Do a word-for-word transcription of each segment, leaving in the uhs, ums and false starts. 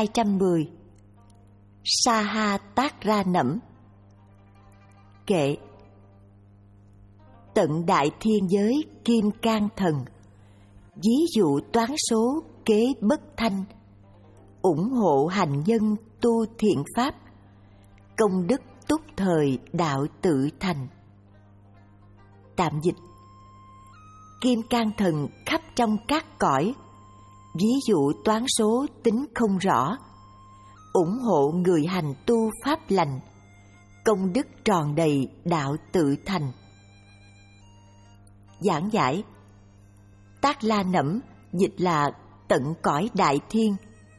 hai trăm mười. Saha Tát Ra Nẫm. Kệ. Tận đại thiên giới kim cang thần, ví dụ toán số kế bất thanh, ủng hộ hành nhân tu thiện pháp, công đức túc thời đạo tự thành. Tạm dịch: kim cang thần khắp trong các cõi, ví dụ toán số tính không rõ, ủng hộ người hành tu pháp lành, công đức tròn đầy đạo tự thành. Giảng giải: Tát La Nẫm dịch là tận cõi đại thiên.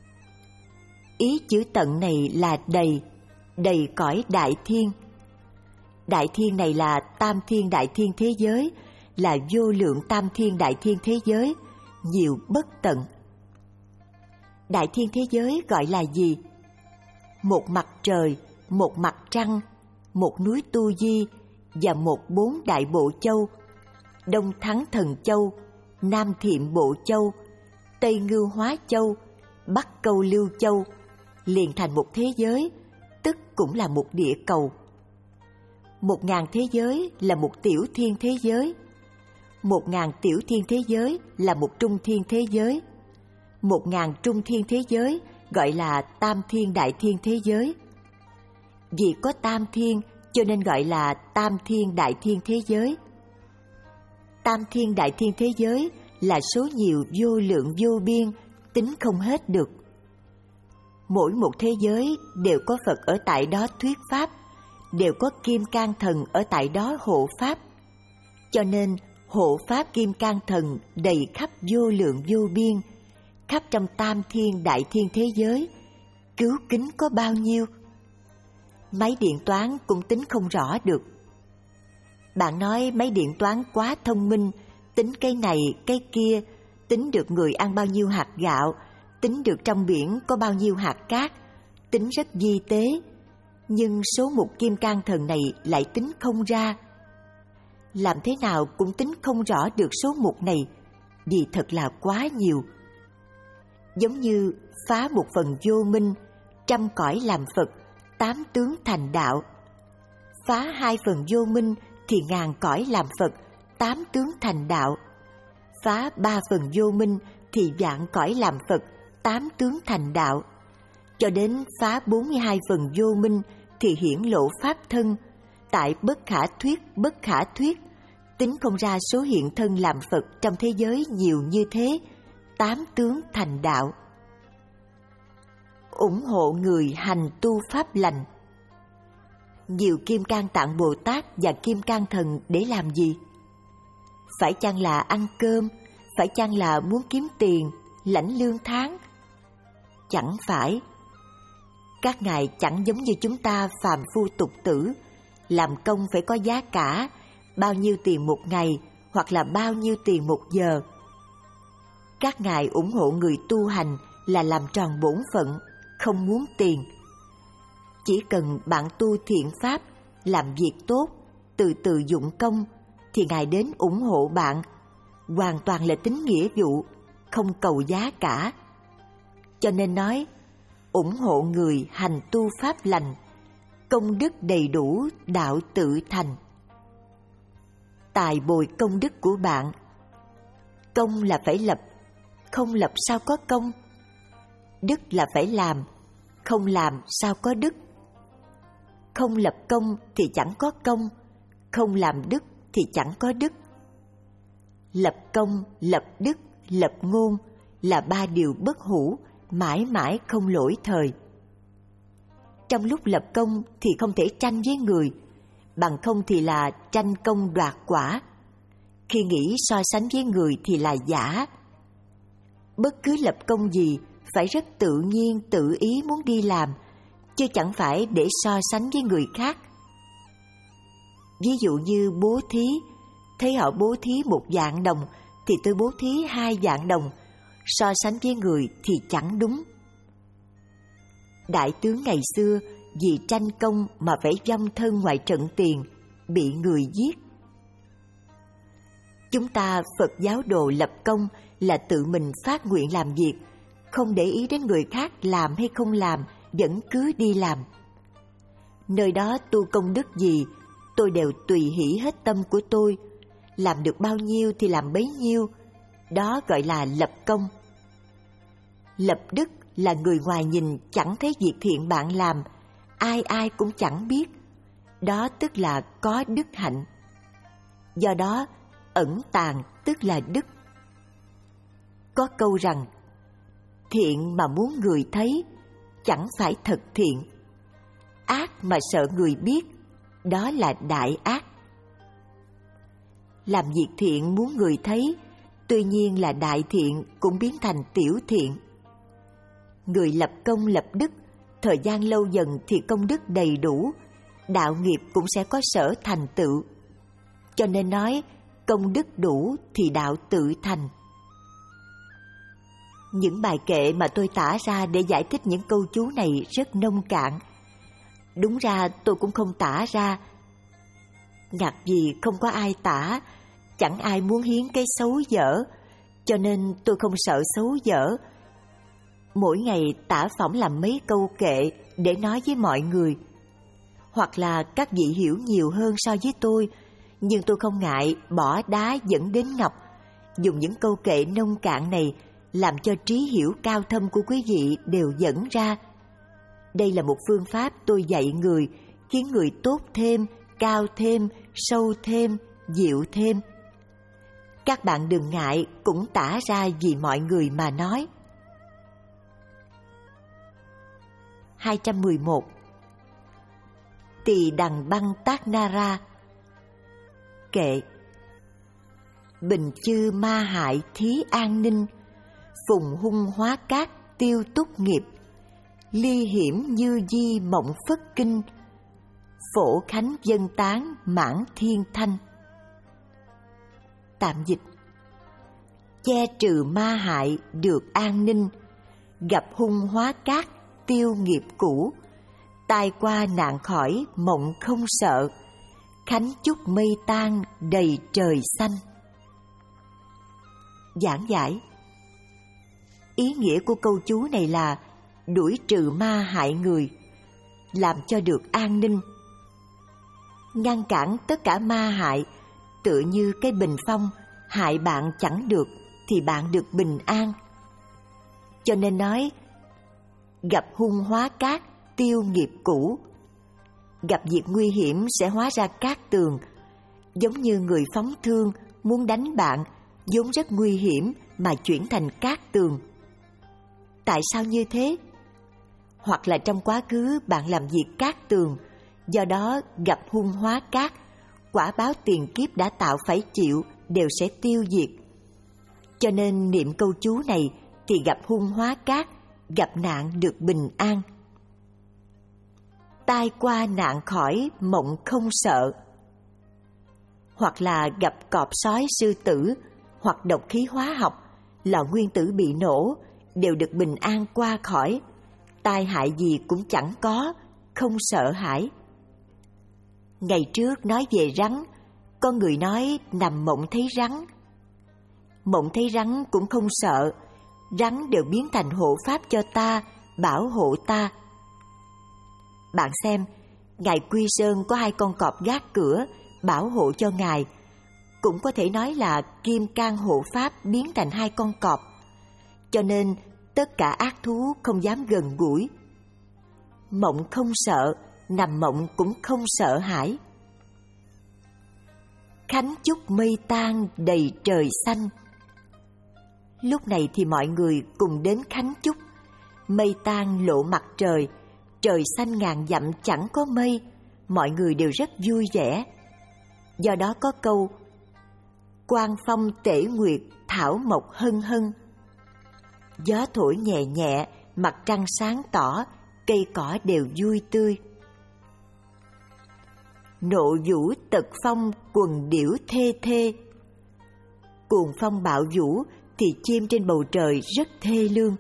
Ý chữ tận này là đầy, đầy cõi đại thiên. Đại thiên này là tam thiên đại thiên thế giới, là vô lượng tam thiên đại thiên thế giới, nhiều bất tận. Đại thiên thế giới gọi là gì? Một mặt trời, một mặt trăng, một núi Tu Di và một bốn đại bộ châu: Đông Thắng Thần Châu, Nam Thiệm Bộ Châu, Tây Ngưu Hóa Châu, Bắc Câu Lưu Châu, liền thành một thế giới, tức cũng là một địa cầu. Một ngàn thế giới là một tiểu thiên thế giới, một ngàn tiểu thiên thế giới là một trung thiên thế giới, một ngàn trung thiên thế giới gọi là tam thiên đại thiên thế giới. Vì có tam thiên cho nên gọi là tam thiên đại thiên thế giới. Tam thiên đại thiên thế giới là số nhiều vô lượng vô biên, tính không hết được. Mỗi một thế giới đều có Phật ở tại đó thuyết pháp, đều có kim cang thần ở tại đó hộ pháp. Cho nên hộ pháp kim cang thần đầy khắp vô lượng vô biên, khắp trong tam thiên đại thiên thế giới, cứu kính có bao nhiêu? Máy điện toán cũng tính không rõ được. Bạn nói máy điện toán quá thông minh, tính cái này, cái kia, tính được người ăn bao nhiêu hạt gạo, tính được trong biển có bao nhiêu hạt cát, tính rất vi tế. Nhưng số mục kim cang thần này lại tính không ra. Làm thế nào cũng tính không rõ được số mục này, vì thật là quá nhiều. Giống như phá một phần vô minh, trăm cõi làm Phật, tám tướng thành đạo. Phá hai phần vô minh thì ngàn cõi làm Phật, tám tướng thành đạo. Phá ba phần vô minh thì vạn cõi làm Phật, tám tướng thành đạo. Cho đến phá bốn mươi hai phần vô minh thì hiển lộ pháp thân, tại bất khả thuyết bất khả thuyết, tính không ra số hiện thân làm Phật trong thế giới nhiều như thế, tám tướng thành đạo. Ủng hộ người hành tu pháp lành. Nhiều kim cang tạng Bồ Tát và kim cang thần để làm gì? Phải chăng là ăn cơm? Phải chăng là muốn kiếm tiền, lãnh lương tháng? Chẳng phải. Các ngài chẳng giống như chúng ta phàm phu tục tử, làm công phải có giá cả, bao nhiêu tiền một ngày hoặc là bao nhiêu tiền một giờ. Các ngài ủng hộ người tu hành là làm tròn bổn phận, không muốn tiền. Chỉ cần bạn tu thiện pháp, làm việc tốt, từ từ dụng công, thì ngài đến ủng hộ bạn, hoàn toàn là tính nghĩa vụ, không cầu giá cả. Cho nên nói, ủng hộ người hành tu pháp lành, công đức đầy đủ đạo tự thành. Tài bồi công đức của bạn. Công là phải lập, không lập sao có công. Đức là phải làm, không làm sao có đức. Không lập công thì chẳng có công, không làm đức thì chẳng có đức. Lập công, lập đức, lập ngôn là ba điều bất hủ, mãi mãi không lỗi thời. Trong lúc lập công thì không thể tranh với người, bằng không thì là tranh công đoạt quả. Khi nghĩ so sánh với người thì là giả. Bất cứ lập công gì phải rất tự nhiên tự ý muốn đi làm, chứ chẳng phải để so sánh với người khác. Ví dụ như bố thí, thấy họ bố thí một vạn đồng thì tôi bố thí hai vạn đồng, so sánh với người thì chẳng đúng. Đại tướng ngày xưa vì tranh công mà phải vong thân ngoài trận tiền, bị người giết. Chúng ta Phật giáo đồ lập công là tự mình phát nguyện làm việc, không để ý đến người khác làm hay không làm, vẫn cứ đi làm. Nơi đó tu công đức gì, tôi đều tùy hỷ hết tâm của tôi, làm được bao nhiêu thì làm bấy nhiêu, đó gọi là lập công. Lập đức là người ngoài nhìn chẳng thấy việc thiện bạn làm, ai ai cũng chẳng biết, đó tức là có đức hạnh. Do đó, ẩn tàng tức là đức. Có câu rằng, thiện mà muốn người thấy, chẳng phải thật thiện. Ác mà sợ người biết, đó là đại ác. Làm việc thiện muốn người thấy, tuy nhiên là đại thiện cũng biến thành tiểu thiện. Người lập công lập đức, thời gian lâu dần thì công đức đầy đủ, đạo nghiệp cũng sẽ có sở thành tựu. Cho nên nói, công đức đủ thì đạo tự thành. Những bài kệ mà tôi tả ra để giải thích những câu chú này rất nông cạn. Đúng ra tôi cũng không tả ra. Ngặt gì không có ai tả, chẳng ai muốn hiến cái xấu dở, cho nên tôi không sợ xấu dở. Mỗi ngày tả phỏng làm mấy câu kệ để nói với mọi người. Hoặc là các vị hiểu nhiều hơn so với tôi, nhưng tôi không ngại bỏ đá dẫn đến ngọc, dùng những câu kệ nông cạn này làm cho trí hiểu cao thâm của quý vị đều dẫn ra. Đây là một phương pháp tôi dạy người, khiến người tốt thêm, cao thêm, sâu thêm, diệu thêm. Các bạn đừng ngại cũng tả ra vì mọi người mà nói. hai trăm mười một. Tỳ Đằng Băng Tác Nara. Kệ. Bình chư ma hại thí an ninh, phùng hung hóa cát tiêu túc nghiệp, ly hiểm như di mộng phất kinh, phổ khánh dân tán mãn thiên thanh. Tạm dịch. Che trừ ma hại được an ninh, gặp hung hóa cát tiêu nghiệp cũ, tai qua nạn khỏi mộng không sợ, khánh chúc mây tan đầy trời xanh. Giảng giải. Ý nghĩa của câu chú này là đuổi trừ ma hại người, làm cho được an ninh. Ngăn cản tất cả ma hại, tựa như cái bình phong, hại bạn chẳng được thì bạn được bình an. Cho nên nói, gặp hung hóa cát tiêu nghiệp cũ. Gặp việc nguy hiểm sẽ hóa ra cát tường, giống như người phóng thương muốn đánh bạn, vốn rất nguy hiểm mà chuyển thành cát tường. Tại sao như thế? Hoặc là trong quá khứ bạn làm việc cát tường, do đó gặp hung hóa cát, quả báo tiền kiếp đã tạo phải chịu đều sẽ tiêu diệt. Cho nên niệm câu chú này thì gặp hung hóa cát, gặp nạn được bình an. Tai qua nạn khỏi mộng không sợ. Hoặc là gặp cọp sói sư tử, hoặc độc khí hóa học, lò nguyên tử bị nổ, đều được bình an qua khỏi, tai hại gì cũng chẳng có, không sợ hãi. Ngày trước nói về rắn, có người nói nằm mộng thấy rắn. Mộng thấy rắn cũng không sợ, rắn đều biến thành hộ pháp cho ta, bảo hộ ta. Bạn xem, ngài Quy Sơn có hai con cọp gác cửa, bảo hộ cho ngài, cũng có thể nói là kim cang hộ pháp biến thành hai con cọp. Cho nên tất cả ác thú không dám gần gũi. Mộng không sợ, nằm mộng cũng không sợ hãi. Khánh chúc mây tan đầy trời xanh. Lúc này thì mọi người cùng đến khánh chúc. Mây tan lộ mặt trời, trời xanh ngàn dặm chẳng có mây, mọi người đều rất vui vẻ. Do đó có câu Quang phong tể nguyệt thảo mộc hân hân. Gió thổi nhẹ nhẹ, mặt trăng sáng tỏ, cây cỏ đều vui tươi. Nộ vũ tật phong quần điểu thê thê. Cuồng phong bạo vũ thì chim trên bầu trời rất thê lương.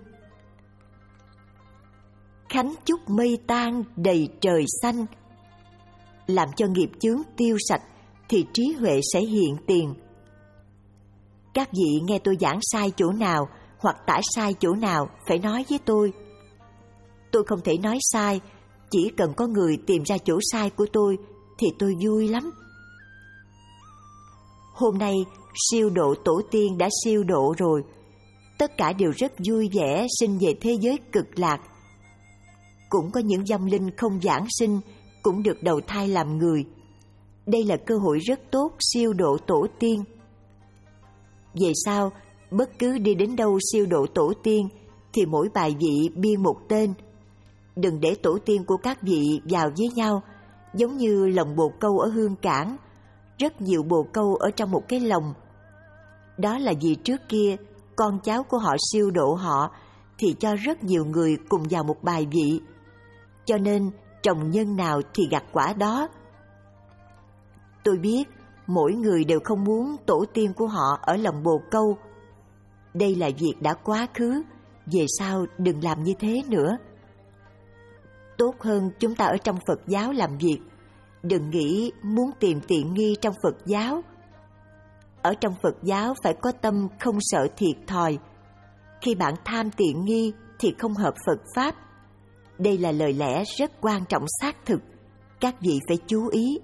Khánh chúc mây tan đầy trời xanh. Làm cho nghiệp chướng tiêu sạch thì trí huệ sẽ hiện tiền. Các vị nghe tôi giảng sai chỗ nào hoặc tả sai chỗ nào phải nói với tôi. Tôi không thể nói sai, chỉ cần có người tìm ra chỗ sai của tôi thì tôi vui lắm. Hôm nay siêu độ tổ tiên đã siêu độ rồi, tất cả đều rất vui vẻ sinh về thế giới cực lạc. Cũng có những vong linh không giảng sinh cũng được đầu thai làm người. Đây là cơ hội rất tốt siêu độ tổ tiên. Về sau, bất cứ đi đến đâu siêu độ tổ tiên thì mỗi bài vị biên một tên. Đừng để tổ tiên của các vị vào với nhau, giống như lồng bồ câu ở Hương Cảng, rất nhiều bồ câu ở trong một cái lồng. Đó là vì trước kia con cháu của họ siêu độ họ thì cho rất nhiều người cùng vào một bài vị, cho nên trồng nhân nào thì gặt quả đó. Tôi biết mỗi người đều không muốn tổ tiên của họ ở lồng bồ câu. Đây là việc đã quá khứ, về sau đừng làm như thế nữa. Tốt hơn chúng ta ở trong Phật giáo làm việc, đừng nghĩ muốn tìm tiện nghi trong Phật giáo. Ở trong Phật giáo phải có tâm không sợ thiệt thòi. Khi bạn tham tiện nghi thì không hợp Phật Pháp. Đây là lời lẽ rất quan trọng xác thực, các vị phải chú ý.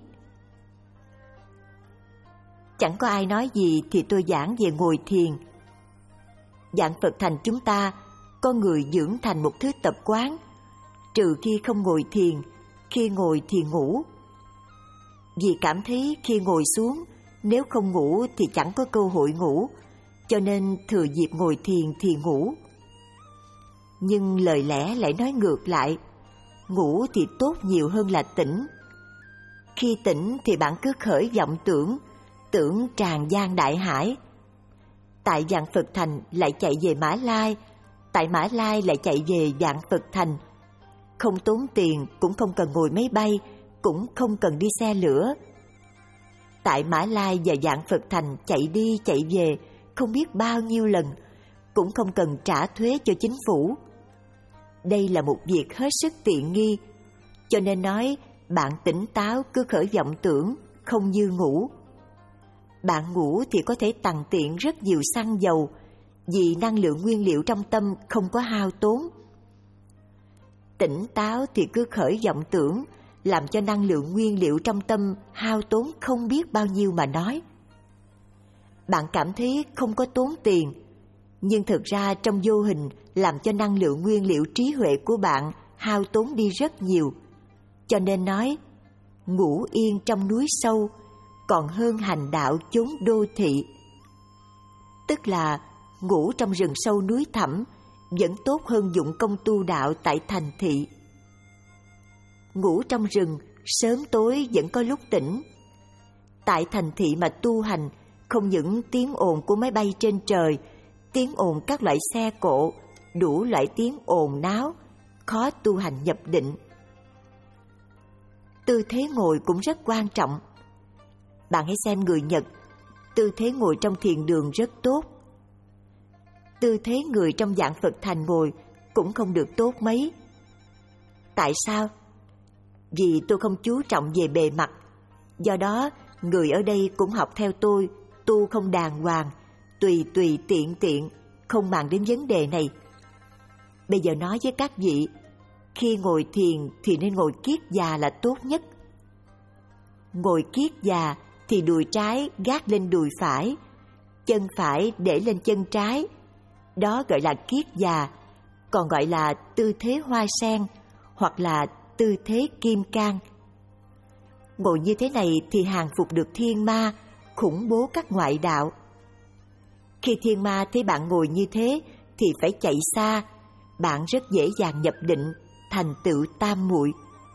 Chẳng có ai nói gì thì tôi giảng về ngồi thiền. Dạng Phật thành chúng ta, có người dưỡng thành một thứ tập quán, trừ khi không ngồi thiền, khi ngồi thì ngủ. Vì cảm thấy khi ngồi xuống, nếu không ngủ thì chẳng có cơ hội ngủ, cho nên thừa dịp ngồi thiền thì ngủ. Nhưng lời lẽ lại nói ngược lại, ngủ thì tốt nhiều hơn là tỉnh. Khi tỉnh thì bạn cứ khởi vọng tưởng, tưởng tràn gian đại hải. Tại Vạn Phật Thành lại chạy về Mã Lai, tại Mã Lai lại chạy về Vạn Phật Thành. Không tốn tiền, cũng không cần ngồi máy bay, cũng không cần đi xe lửa. Tại Mã Lai và Vạn Phật Thành chạy đi chạy về không biết bao nhiêu lần, cũng không cần trả thuế cho chính phủ. Đây là một việc hết sức tiện nghi, cho nên nói bạn tỉnh táo cứ khởi vọng tưởng, không như ngủ. Bạn ngủ thì có thể tằn tiện rất nhiều xăng dầu, vì năng lượng nguyên liệu trong tâm không có hao tốn. Tỉnh táo thì cứ khởi vọng tưởng, làm cho năng lượng nguyên liệu trong tâm hao tốn không biết bao nhiêu mà nói. Bạn cảm thấy không có tốn tiền, nhưng thực ra trong vô hình làm cho năng lượng nguyên liệu trí huệ của bạn hao tốn đi rất nhiều. Cho nên nói, ngủ yên trong núi sâu còn hơn hành đạo chốn đô thị. Tức là ngủ trong rừng sâu núi thẳm vẫn tốt hơn dụng công tu đạo tại thành thị. Ngủ trong rừng, sớm tối vẫn có lúc tỉnh. Tại thành thị mà tu hành, không những tiếng ồn của máy bay trên trời, tiếng ồn các loại xe cộ, đủ loại tiếng ồn náo, khó tu hành nhập định. Tư thế ngồi cũng rất quan trọng. Bạn hãy xem người Nhật, tư thế ngồi trong thiền đường rất tốt. Tư thế người trong Vạn Phật Thành ngồi cũng không được tốt mấy. Tại sao? Vì tôi không chú trọng về bề mặt. Do đó, người ở đây cũng học theo tôi, tu không đàng hoàng, tùy tùy tiện tiện, không bàn đến vấn đề này. Bây giờ nói với các vị, khi ngồi thiền thì nên ngồi kiết già là tốt nhất. Ngồi kiết già thì đùi trái gác lên đùi phải, chân phải để lên chân trái. Đó gọi là kiết già, còn gọi là tư thế hoa sen hoặc là tư thế kim cang. Ngồi như thế này thì hàng phục được thiên ma, khủng bố các ngoại đạo. Khi thiên ma thấy bạn ngồi như thế thì phải chạy xa, bạn rất dễ dàng nhập định, thành tựu tam muội.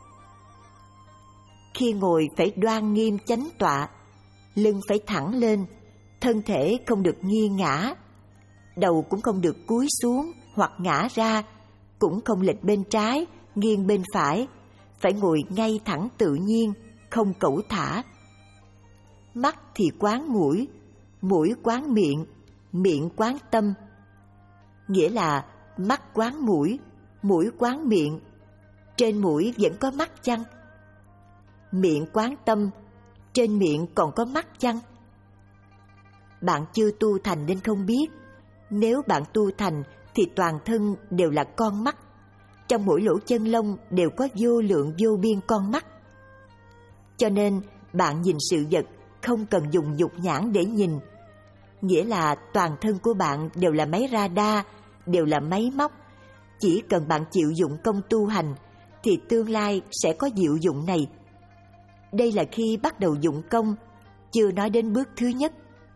Khi ngồi phải đoan nghiêm chánh tọa, lưng phải thẳng lên, thân thể không được nghiêng ngã, đầu cũng không được cúi xuống hoặc ngã ra, cũng không lệch bên trái, nghiêng bên phải, phải ngồi ngay thẳng tự nhiên, không cẩu thả. Mắt thì quán mũi, mũi quán miệng, miệng quán tâm. Nghĩa là mắt quán mũi, mũi quán miệng. Trên mũi vẫn có mắt chăng? Miệng quán tâm, trên miệng còn có mắt chăng? Bạn chưa tu thành nên không biết, Nếu bạn tu thành thì toàn thân đều là con mắt, trong mỗi lỗ chân lông đều có vô lượng vô biên con mắt. Cho nên bạn nhìn sự vật không cần dùng dục nhãn để nhìn, nghĩa là toàn thân của bạn đều là máy radar, đều là máy móc. Chỉ cần bạn chịu dụng công tu hành thì tương lai sẽ có diệu dụng này. Đây là khi bắt đầu dụng công, chưa nói đến bước thứ nhất.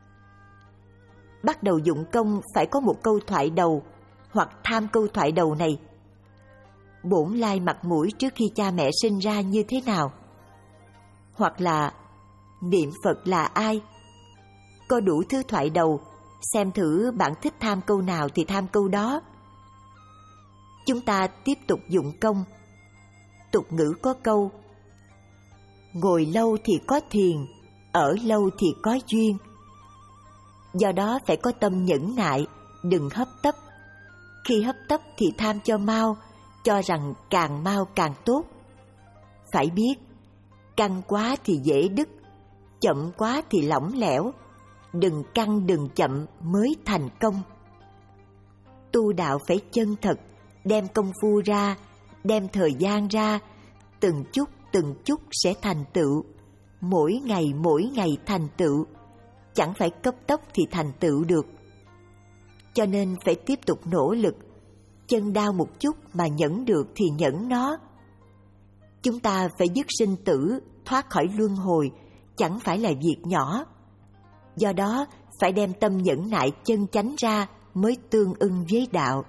Bắt đầu dụng công phải có một câu thoại đầu, hoặc tham câu thoại đầu này. Bổn lai mặt mũi trước khi cha mẹ sinh ra như thế nào? Hoặc là niệm Phật là ai? Có đủ thứ thoại đầu, xem thử bạn thích tham câu nào thì tham câu đó. Chúng ta tiếp tục dụng công. Tục ngữ có câu: ngồi lâu thì có thiền, ở lâu thì có duyên. Do đó phải có tâm nhẫn nại, đừng hấp tấp. Khi hấp tấp thì tham cho mau, cho rằng càng mau càng tốt. Phải biết, căng quá thì dễ đứt, chậm quá thì lỏng lẻo. Đừng căng đừng chậm mới thành công. Tu đạo phải chân thật, đem công phu ra, đem thời gian ra, từng chút từng chút sẽ thành tựu. Mỗi ngày mỗi ngày thành tựu, chẳng phải cấp tốc thì thành tựu được. Cho nên phải tiếp tục nỗ lực. Chân đau một chút mà nhẫn được thì nhẫn nó. Chúng ta phải dứt sinh tử, thoát khỏi luân hồi, chẳng phải là việc nhỏ. Do đó phải đem tâm nhẫn nại chân chánh ra mới tương ưng với đạo.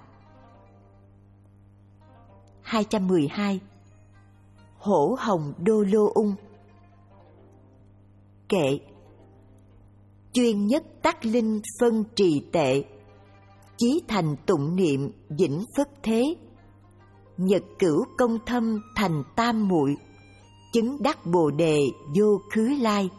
hai trăm mười hai. Hổ hồng đô lô ung. Kệ: chuyên nhất tắc linh phân trì tệ, chí thành tụng niệm vĩnh phất thế. Nhật cửu công thâm thành tam muội, chứng đắc bồ đề vô khứ lai.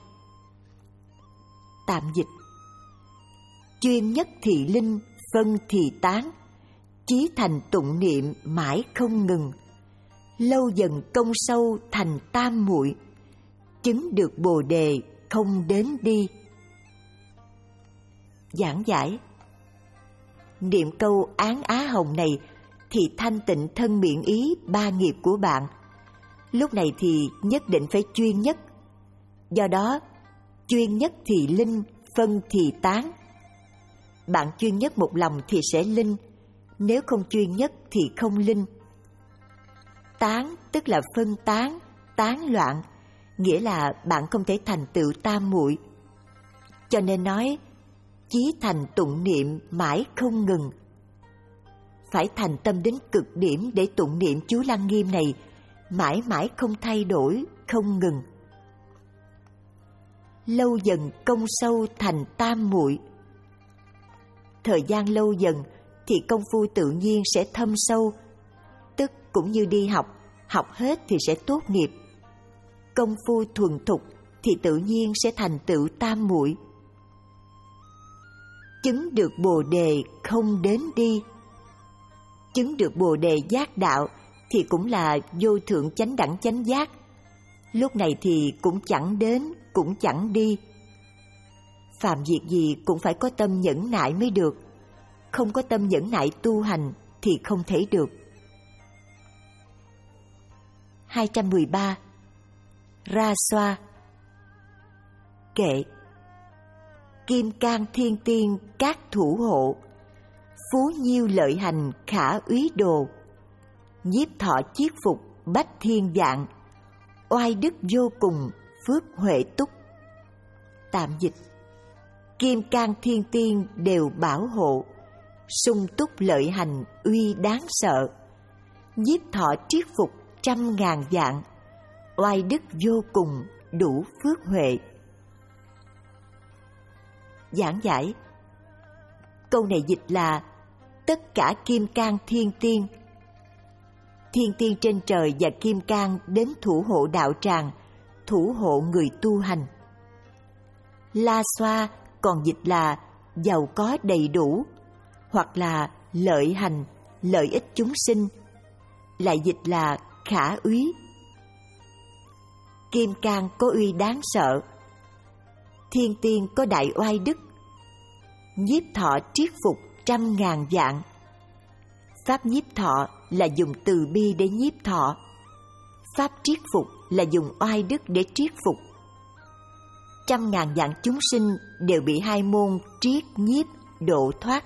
Tạm dịch: chuyên nhất thì linh, phân thì tán, chí thành tụng niệm mãi không ngừng. Lâu dần công sâu thành tam muội, chứng được bồ đề không đến đi. Giảng giải: niệm câu Án Á Hồng này thì thanh tịnh thân miệng ý ba nghiệp của bạn. Lúc này thì nhất định phải chuyên nhất. Do đó, chuyên nhất thì linh, phân thì tán. Bạn chuyên nhất một lòng thì sẽ linh, nếu không chuyên nhất thì không linh. Tán tức là phân tán, tán loạn, nghĩa là bạn không thể thành tựu tam muội. Cho nên nói chí thành tụng niệm mãi không ngừng. Phải thành tâm đến cực điểm để tụng niệm chú Lăng Nghiêm này, mãi mãi không thay đổi, không ngừng. Lâu dần công sâu thành tam muội. Thời gian lâu dần thì công phu tự nhiên sẽ thâm sâu, tức cũng như đi học, học hết thì sẽ tốt nghiệp. Công phu thuần thục thì tự nhiên sẽ thành tựu tam muội. Chứng được bồ đề không đến đi. Chứng được bồ đề giác đạo thì cũng là vô thượng chánh đẳng chánh giác. Lúc này thì cũng chẳng đến, cũng chẳng đi. Phạm việc gì cũng phải có tâm nhẫn nại mới được. Không có tâm nhẫn nại tu hành thì không thể được. hai trăm mười ba. Ra xoa. Kệ: kim cang thiên tiên các thủ hộ, phú nhiêu lợi hành khả úy đồ. Nhiếp thọ chiết phục bách thiên dạng, oai đức vô cùng phước huệ túc. Tạm dịch: kim cang thiên tiên đều bảo hộ, sung túc lợi hành uy đáng sợ. Nhiếp thọ triết phục trăm ngàn dạng, oai đức vô cùng đủ phước huệ. Giảng giải: câu này dịch là tất cả kim cang thiên tiên. Thiên tiên trên trời và kim cang đến thủ hộ đạo tràng, thủ hộ người tu hành. La xoa còn dịch là giàu có đầy đủ, hoặc là lợi hành, lợi ích chúng sinh, lại dịch là khả úy. Kim cang có uy đáng sợ, thiên tiên có đại oai đức. Nhiếp thọ triết phục trăm ngàn vạn. Pháp nhiếp thọ là dùng từ bi để nhiếp thọ. Pháp triết phục là dùng oai đức để triết phục. Trăm ngàn vạn chúng sinh đều bị hai môn triết nhiếp độ thoát.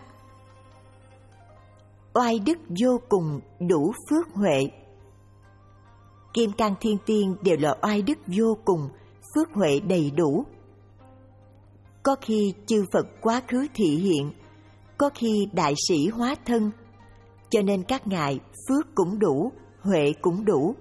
Oai đức vô cùng đủ phước huệ. Kim Cang Thiên Tiên đều là oai đức vô cùng, phước huệ đầy đủ. Có khi chư Phật quá khứ thị hiện, có khi đại sĩ hóa thân, cho nên các ngài phước cũng đủ, huệ cũng đủ.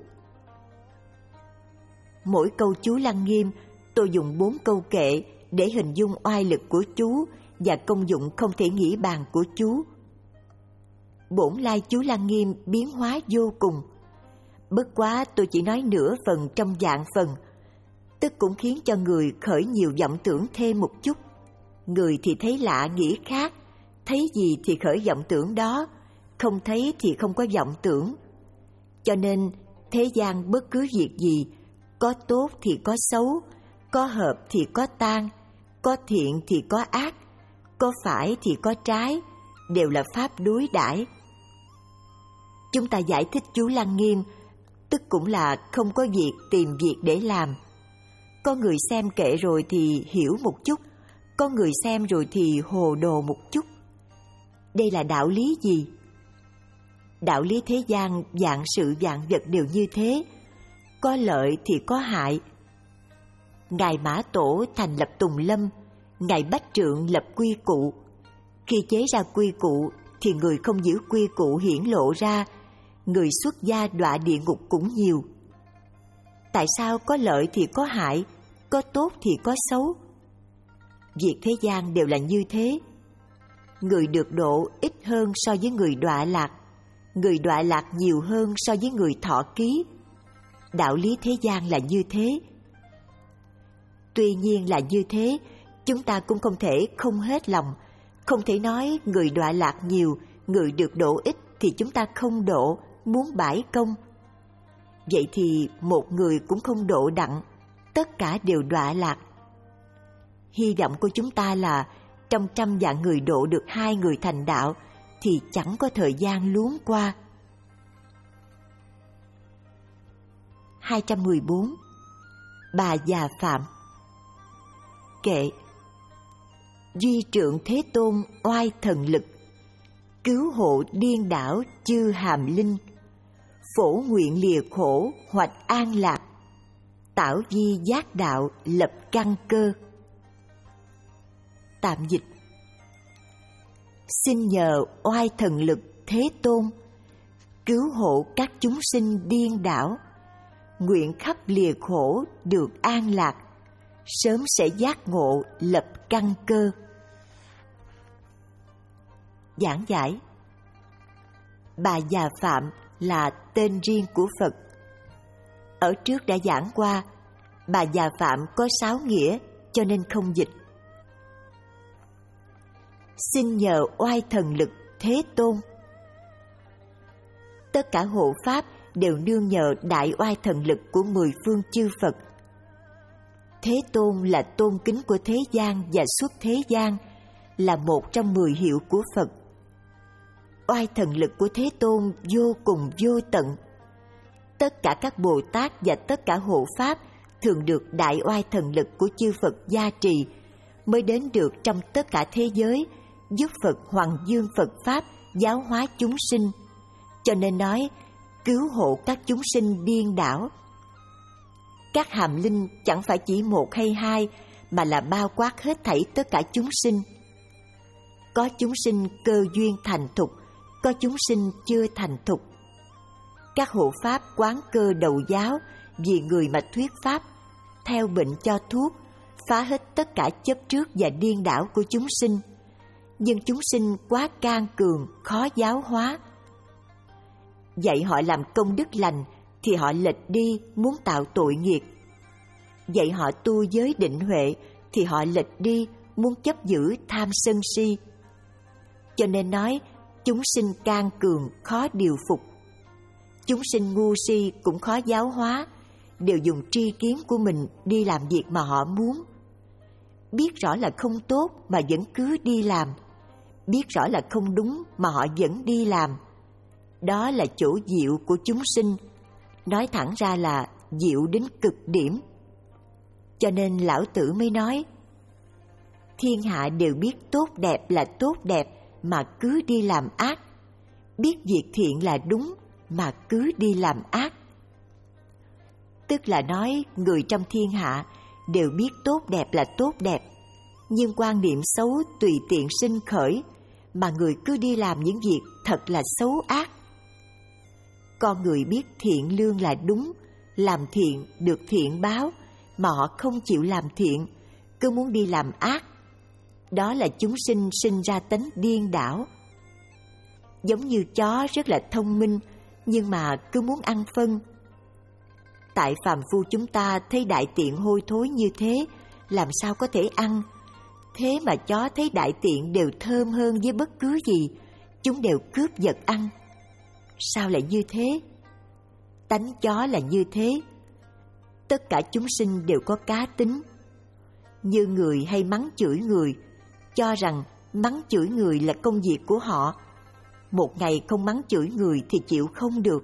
Mỗi câu chú Lăng Nghiêm, tôi dùng bốn câu kệ để hình dung oai lực của chú và công dụng không thể nghĩ bàn của chú. Bổn lai chú Lăng Nghiêm biến hóa vô cùng. Bất quá tôi chỉ nói nửa phần trong vạn phần, tức cũng khiến cho người khởi nhiều vọng tưởng thêm một chút. Người thì thấy lạ nghĩ khác, thấy gì thì khởi vọng tưởng đó, không thấy thì không có vọng tưởng. Cho nên thế gian bất cứ việc gì, có tốt thì có xấu, có hợp thì có tan, có thiện thì có ác, có phải thì có trái, đều là pháp đối đãi. Chúng ta giải thích chú Lăng Nghiêm, tức cũng là không có việc tìm việc để làm. Có người xem kệ rồi thì hiểu một chút, có người xem rồi thì hồ đồ một chút. Đây là đạo lý gì? Đạo lý thế gian vạn sự vạn vật đều như thế, có lợi thì có hại. Ngài Mã Tổ thành lập Tùng Lâm, Ngài Bách Trượng lập quy củ. Khi chế ra quy củ thì người không giữ quy củ hiển lộ ra, người xuất gia đọa địa ngục cũng nhiều. Tại sao có lợi thì có hại, có tốt thì có xấu? Việc thế gian đều là như thế. Người được độ ít hơn so với người đọa lạc, người đọa lạc nhiều hơn so với người thọ ký. Đạo lý thế gian là như thế. Tuy nhiên là như thế, chúng ta cũng không thể không hết lòng, không thể nói người đọa lạc nhiều, người được độ ít thì chúng ta không độ, muốn bãi công. Vậy thì một người cũng không độ đặng, tất cả đều đọa lạc. Hy vọng của chúng ta là trong trăm vạn người độ được hai người thành đạo thì chẳng có thời gian luống qua. hai trăm mười bốn. Bà già Phạm. Kệ. Duy trượng Thế Tôn oai thần lực, cứu hộ điên đảo chư hàm linh, phổ nguyện lìa khổ hoạch an lạc, tảo vi giác đạo lập căn cơ. Tạm dịch. Xin nhờ oai thần lực Thế Tôn cứu hộ các chúng sinh điên đảo, nguyện khắp lìa khổ được an lạc, sớm sẽ giác ngộ lập căn cơ. Giảng giải. Bà già Phạm là tên riêng của Phật. Ở trước đã giảng qua, bà già Phạm có sáu nghĩa cho nên không dịch. Xin nhờ oai thần lực Thế Tôn. Tất cả hộ pháp đều nương nhờ đại oai thần lực của mười phương chư Phật. Thế Tôn là tôn kính của thế gian và xuất thế gian, là một trong mười hiệu của Phật. Oai thần lực của Thế Tôn vô cùng vô tận. Tất cả các Bồ Tát và tất cả hộ pháp thường được đại oai thần lực của chư Phật gia trì, mới đến được trong tất cả thế giới, giúp Phật hoàng dương Phật Pháp, giáo hóa chúng sinh. Cho nên nói, cứu hộ các chúng sinh điên đảo. Các hàm linh chẳng phải chỉ một hay hai, mà là bao quát hết thảy tất cả chúng sinh. Có chúng sinh cơ duyên thành thục, có chúng sinh chưa thành thục. Các hộ pháp quán cơ đầu giáo, vì người mà thuyết pháp, theo bệnh cho thuốc, phá hết tất cả chấp trước và điên đảo của chúng sinh. Nhưng chúng sinh quá can cường, khó giáo hóa. Dạy họ làm công đức lành thì họ lệch đi muốn tạo tội nghiệp. Dạy họ tu giới định huệ thì họ lệch đi muốn chấp giữ tham sân si. Cho nên nói chúng sinh can cường khó điều phục. Chúng sinh ngu si cũng khó giáo hóa, đều dùng tri kiến của mình đi làm việc mà họ muốn. Biết rõ là không tốt mà vẫn cứ đi làm, biết rõ là không đúng mà họ vẫn đi làm. Đó là chỗ diệu của chúng sinh, nói thẳng ra là diệu đến cực điểm. Cho nên Lão Tử mới nói, thiên hạ đều biết tốt đẹp là tốt đẹp mà cứ đi làm ác, biết việc thiện là đúng mà cứ đi làm ác. Tức là nói người trong thiên hạ đều biết tốt đẹp là tốt đẹp, nhưng quan niệm xấu tùy tiện sinh khởi, mà người cứ đi làm những việc thật là xấu ác. Con người biết thiện lương là đúng, làm thiện được thiện báo, mà họ không chịu làm thiện, cứ muốn đi làm ác. Đó là chúng sinh sinh ra tánh điên đảo. Giống như chó rất là thông minh, nhưng mà cứ muốn ăn phân. Tại phàm phu chúng ta thấy đại tiện hôi thối như thế, làm sao có thể ăn? Thế mà chó thấy đại tiện đều thơm hơn với bất cứ gì, chúng đều cướp giật ăn. Sao lại như thế? Tánh chó là như thế. Tất cả chúng sinh đều có cá tính. Như người hay mắng chửi người, cho rằng mắng chửi người là công việc của họ. Một ngày không mắng chửi người thì chịu không được.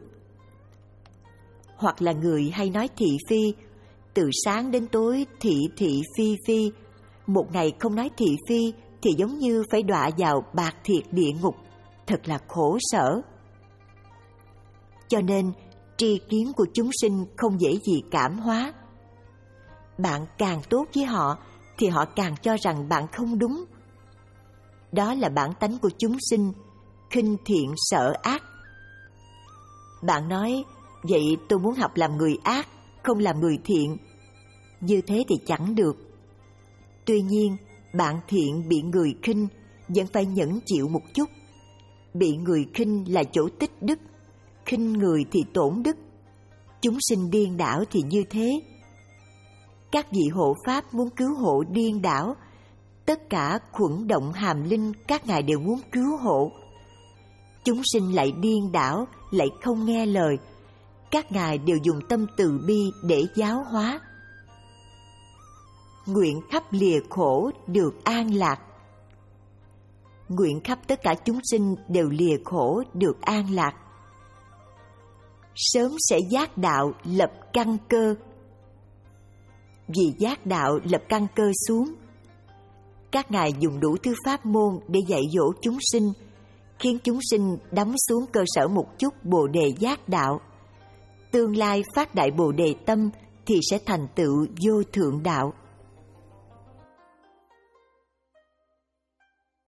Hoặc là người hay nói thị phi, từ sáng đến tối thị thị phi phi. Một ngày không nói thị phi thì giống như phải đọa vào bạc thiệt địa ngục, thật là khổ sở. Cho nên tri kiến của chúng sinh không dễ gì cảm hóa. Bạn càng tốt với họ thì họ càng cho rằng bạn không đúng. Đó là bản tánh của chúng sinh, khinh thiện sợ ác. Bạn nói, vậy tôi muốn học làm người ác, không làm người thiện. Như thế thì chẳng được. Tuy nhiên, bạn thiện bị người khinh, vẫn phải nhẫn chịu một chút. Bị người khinh là chỗ tích đức, khinh người thì tổn đức. Chúng sinh điên đảo thì như thế. Các vị hộ pháp muốn cứu hộ điên đảo, tất cả khuẩn động hàm linh các ngài đều muốn cứu hộ. Chúng sinh lại điên đảo, lại không nghe lời, các ngài đều dùng tâm từ bi để giáo hóa. Nguyện khắp lìa khổ được an lạc. Nguyện khắp tất cả chúng sinh đều lìa khổ được an lạc. Sớm sẽ giác đạo lập căn cơ. Vì giác đạo lập căn cơ xuống, các ngài dùng đủ thứ pháp môn để dạy dỗ chúng sinh, khiến chúng sinh đắm xuống cơ sở một chút bồ đề giác đạo. Tương lai phát đại bồ đề tâm thì sẽ thành tựu vô thượng đạo.